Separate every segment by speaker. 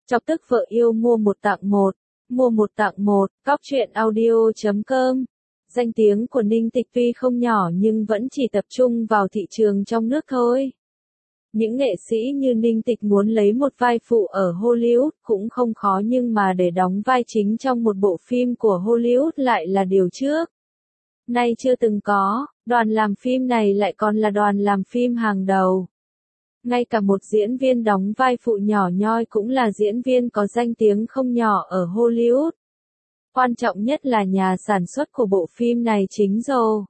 Speaker 1: Chọc tức vợ yêu mua một tặng một. Mua một tặng một, cóc truyện audio.com. Danh tiếng của Ninh Tịch tuy không nhỏ nhưng vẫn chỉ tập trung vào thị trường trong nước thôi. Những nghệ sĩ như Ninh Tịch muốn lấy một vai phụ ở Hollywood cũng không khó, nhưng mà để đóng vai chính trong một bộ phim của Hollywood lại là điều trước nay chưa từng có. Đoàn làm phim này lại còn là đoàn làm phim hàng đầu. Ngay cả một diễn viên đóng vai phụ nhỏ nhoi cũng là diễn viên có danh tiếng không nhỏ ở Hollywood. Quan trọng nhất là nhà sản xuất của bộ phim này chính Joe.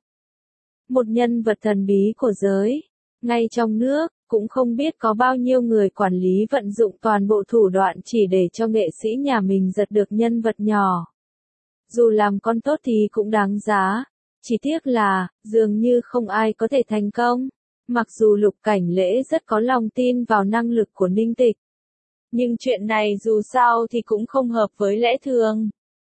Speaker 1: Một nhân vật thần bí của giới. Ngay trong nước, cũng không biết có bao nhiêu người quản lý vận dụng toàn bộ thủ đoạn chỉ để cho nghệ sĩ nhà mình giật được nhân vật nhỏ. Dù làm con tốt thì cũng đáng giá. Chỉ tiếc là, dường như không ai có thể thành công. Mặc dù Lục Cảnh Lễ rất có lòng tin vào năng lực của Ninh Tịch. Nhưng chuyện này dù sao thì cũng không hợp với lẽ thường.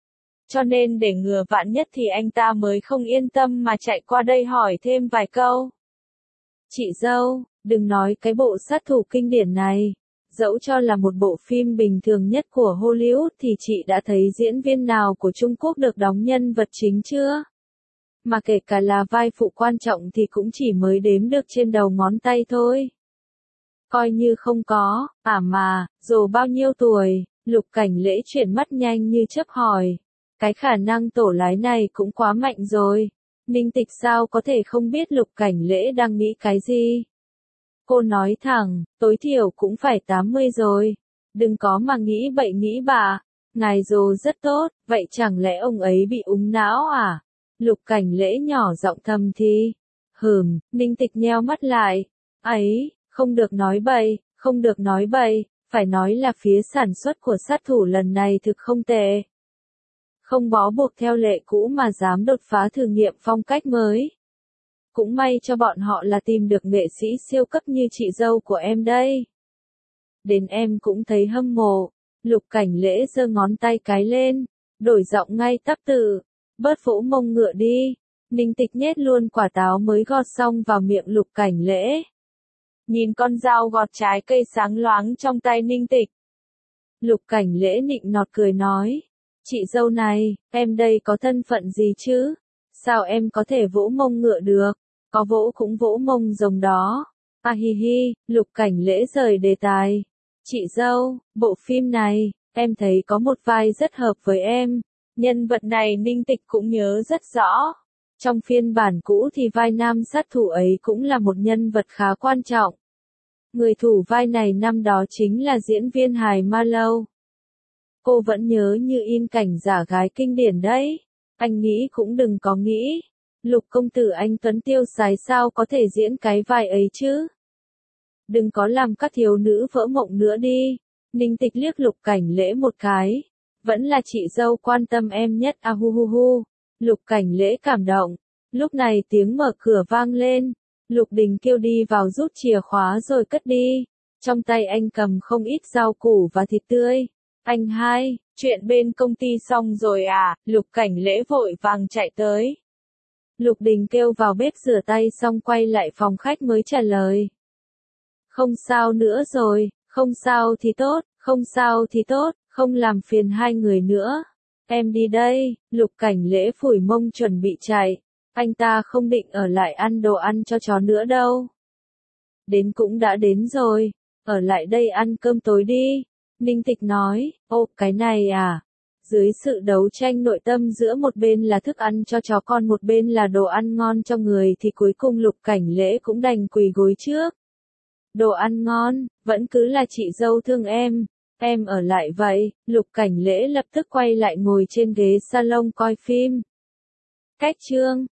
Speaker 1: Cho nên để ngừa vạn nhất thì anh ta mới không yên tâm mà chạy qua đây hỏi thêm vài câu. Chị dâu, đừng nói cái bộ sát thủ kinh điển này. Dẫu cho là một bộ phim bình thường nhất của Hollywood thì chị đã thấy diễn viên nào của Trung Quốc được đóng nhân vật chính chưa? Mà kể cả là vai phụ quan trọng thì cũng chỉ mới đếm được trên đầu ngón tay thôi. Coi như không có, mà, dù bao nhiêu tuổi, Lục Cảnh Lễ chuyển mắt nhanh như chớp hỏi. Cái khả năng tổ lái này cũng quá mạnh rồi. Ninh Tịch sao có thể không biết Lục Cảnh Lễ đang nghĩ cái gì? Cô nói thẳng, tối thiểu cũng phải 80 rồi. Đừng có mà nghĩ bậy nghĩ bạ. Ngài dù rất tốt, vậy chẳng lẽ ông ấy bị úng não à? Lục Cảnh Lễ nhỏ giọng thầm thì. Ninh Tịch nheo mắt lại. Ấy, không được nói bậy, không được nói bậy, phải nói là phía sản xuất của sát thủ lần này thực không tệ. Không bó buộc theo lệ cũ mà dám đột phá thử nghiệm phong cách mới. Cũng may cho bọn họ là tìm được nghệ sĩ siêu cấp như chị dâu của em đây. Đến em cũng thấy hâm mộ. Lục Cảnh Lễ giơ ngón tay cái lên, đổi giọng ngay tắp tự. Bớt vỗ mông ngựa đi. Ninh Tịch nhét luôn quả táo mới gọt xong vào miệng Lục Cảnh Lễ. Nhìn con dao gọt trái cây sáng loáng trong tay Ninh Tịch. Lục Cảnh Lễ nịnh nọt cười nói. Chị dâu này, em đây có thân phận gì chứ? Sao em có thể vỗ mông ngựa được? Có vỗ cũng vỗ mông rồng đó. Hi hi, Lục Cảnh Lễ rời đề tài. Chị dâu, bộ phim này, em thấy có một vai rất hợp với em. Nhân vật này Ninh Tịch cũng nhớ rất rõ. Trong phiên bản cũ thì vai nam sát thủ ấy cũng là một nhân vật khá quan trọng. Người thủ vai này năm đó chính là diễn viên hài Ma Lâu. Cô vẫn nhớ như in cảnh giả gái kinh điển đấy. Anh nghĩ cũng đừng có nghĩ. Lục công tử anh Tuấn tiêu sái sao có thể diễn cái vai ấy chứ? Đừng có làm các thiếu nữ vỡ mộng nữa đi. Ninh Tịch liếc Lục Cảnh Lễ một cái. Vẫn là chị dâu quan tâm em nhất hu hu hu. Lục Cảnh Lễ cảm động. Lúc này tiếng mở cửa vang lên. Lục Đình kêu đi vào rút chìa khóa rồi cất đi. Trong tay anh cầm không ít rau củ và thịt tươi. Anh hai, chuyện bên công ty xong rồi à? Lục Cảnh Lễ vội vàng chạy tới. Lục Đình kêu vào bếp rửa tay xong quay lại phòng khách mới trả lời. Không sao nữa rồi, không sao thì tốt, không sao thì tốt, không làm phiền hai người nữa. Em đi đây. Lục Cảnh Lễ phủi mông chuẩn bị chạy. Anh ta không định ở lại ăn đồ ăn cho chó nữa đâu. Đến cũng đã đến rồi, ở lại đây ăn cơm tối đi. Ninh Tịch nói, ô, cái này à? Dưới sự đấu tranh nội tâm giữa một bên là thức ăn cho chó con một bên là đồ ăn ngon cho người thì cuối cùng Lục Cảnh Lễ cũng đành quỳ gối trước. Đồ ăn ngon, vẫn cứ là chị dâu thương em ở lại vậy. Lục Cảnh Lễ lập tức quay lại ngồi trên ghế salon coi phim. Cách chương